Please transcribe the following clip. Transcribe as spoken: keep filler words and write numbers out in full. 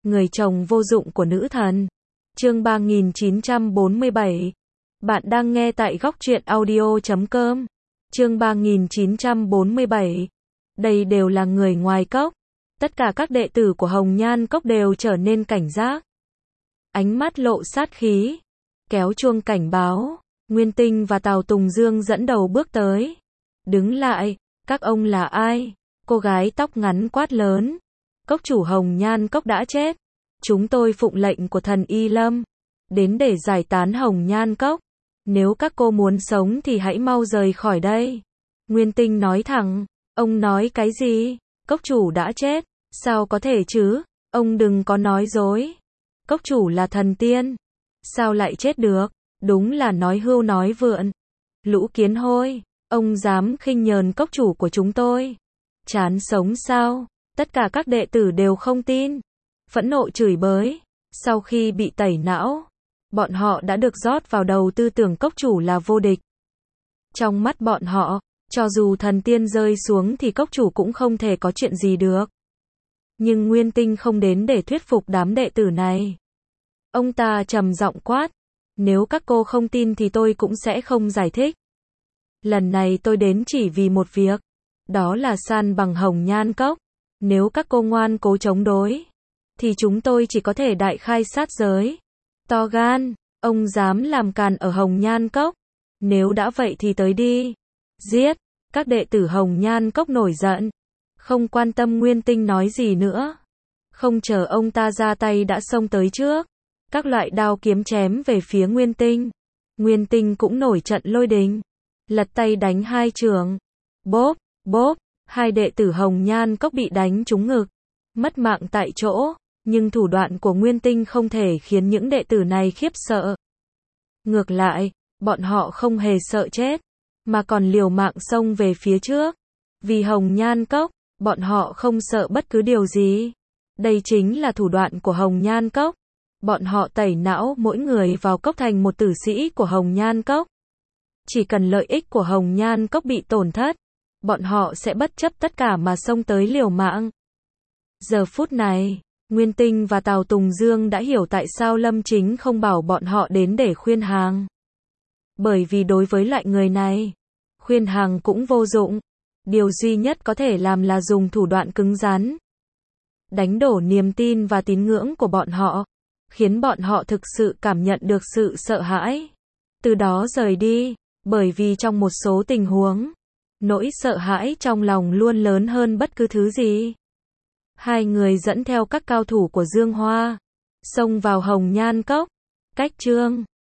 Người chồng vô dụng của nữ thần. Chương ba nghìn chín trăm bốn mươi bảy. Bạn đang nghe tại góc truyện audio chấm com. Chương ba nghìn chín trăm bốn mươi bảy. Đây đều là người ngoài cốc. Tất cả các đệ tử của Hồng Nhan Cốc đều trở nên cảnh giác. Ánh mắt lộ sát khí. Kéo chuông cảnh báo. Nguyên Tinh và Tào Tùng Dương dẫn đầu bước tới. Đứng lại, các ông là ai? Cô gái tóc ngắn quát lớn. Cốc chủ Hồng Nhan Cốc đã chết. Chúng tôi phụng lệnh của thần Y Lâm. Đến để giải tán Hồng Nhan Cốc. Nếu các cô muốn sống thì hãy mau rời khỏi đây. Nguyên Tinh nói thẳng. Ông nói cái gì? Cốc chủ đã chết. Sao có thể chứ? Ông đừng có nói dối. Cốc chủ là thần tiên. Sao lại chết được? Đúng là nói hưu nói vượn. Lũ kiến hôi. Ông dám khinh nhờn cốc chủ của chúng tôi. Chán sống sao? Tất cả các đệ tử đều không tin. Phẫn nộ chửi bới. Sau khi bị tẩy não, bọn họ đã được rót vào đầu tư tưởng cốc chủ là vô địch. Trong mắt bọn họ, cho dù thần tiên rơi xuống thì cốc chủ cũng không thể có chuyện gì được. Nhưng Nguyên Tinh không đến để thuyết phục đám đệ tử này. Ông ta trầm giọng quát. Nếu các cô không tin thì tôi cũng sẽ không giải thích. Lần này tôi đến chỉ vì một việc. Đó là san bằng Hồng Nhan Cốc. Nếu các cô ngoan cố chống đối, thì chúng tôi chỉ có thể đại khai sát giới. To gan, ông dám làm càn ở Hồng Nhan Cốc. Nếu đã vậy thì tới đi. Giết. Các đệ tử Hồng Nhan Cốc nổi giận. Không quan tâm Nguyên Tinh nói gì nữa. Không chờ ông ta ra tay đã xông tới trước. Các loại đao kiếm chém về phía Nguyên Tinh. Nguyên Tinh cũng nổi trận lôi đình. Lật tay đánh hai trường. Bốp, bốp, hai đệ tử Hồng Nhan Cốc bị đánh trúng ngực. Mất mạng tại chỗ. Nhưng thủ đoạn của Nguyên Tinh không thể khiến những đệ tử này khiếp sợ. Ngược lại, bọn họ không hề sợ chết, mà còn liều mạng xông về phía trước. Vì Hồng Nhan Cốc, bọn họ không sợ bất cứ điều gì. Đây chính là thủ đoạn của Hồng Nhan Cốc. Bọn họ tẩy não mỗi người vào cốc thành một tử sĩ của Hồng Nhan Cốc. Chỉ cần lợi ích của Hồng Nhan Cốc bị tổn thất, bọn họ sẽ bất chấp tất cả mà xông tới liều mạng. Giờ phút này, Nguyên Tinh và Tào Tùng Dương đã hiểu tại sao Lâm Chính không bảo bọn họ đến để khuyên hàng. Bởi vì đối với loại người này, khuyên hàng cũng vô dụng. Điều duy nhất có thể làm là dùng thủ đoạn cứng rắn. Đánh đổ niềm tin và tín ngưỡng của bọn họ. Khiến bọn họ thực sự cảm nhận được sự sợ hãi. Từ đó rời đi. Bởi vì trong một số tình huống, nỗi sợ hãi trong lòng luôn lớn hơn bất cứ thứ gì. Hai người dẫn theo các cao thủ của Dương Hoa, xông vào Hồng Nhan Cốc. Cách chương